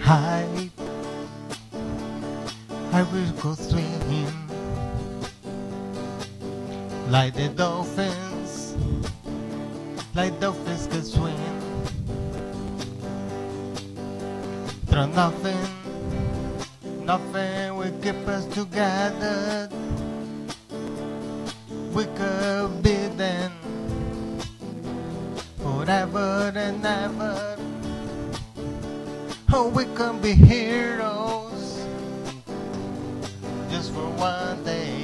I will go swimming like the dolphins, like dolphins can swim through nothing, nothing will keep us together. We could be then forever and ever. Oh, we can be heroes just for one day.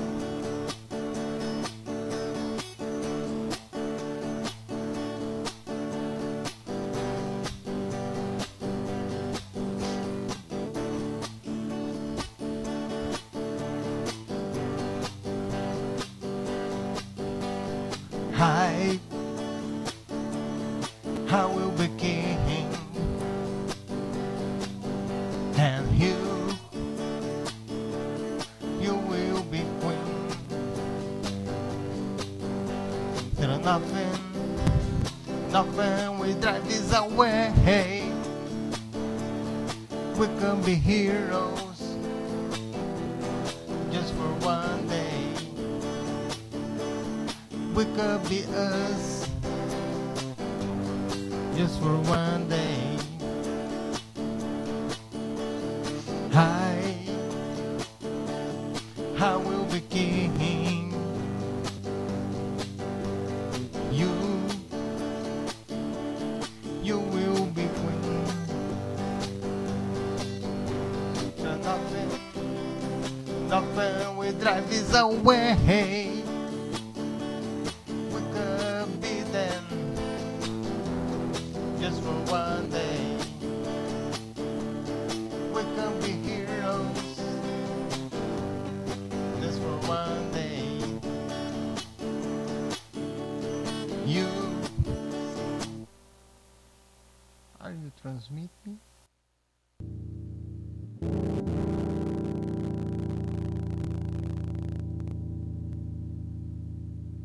I will be king, and you will be queen. There's nothing will drive this away. We can be heroes just for one day. We could be us just for one day. I will be king. You will be queen. So nothing will drive this away. We could be them just for one day. We can be heroes just for one day. Are you transmitting?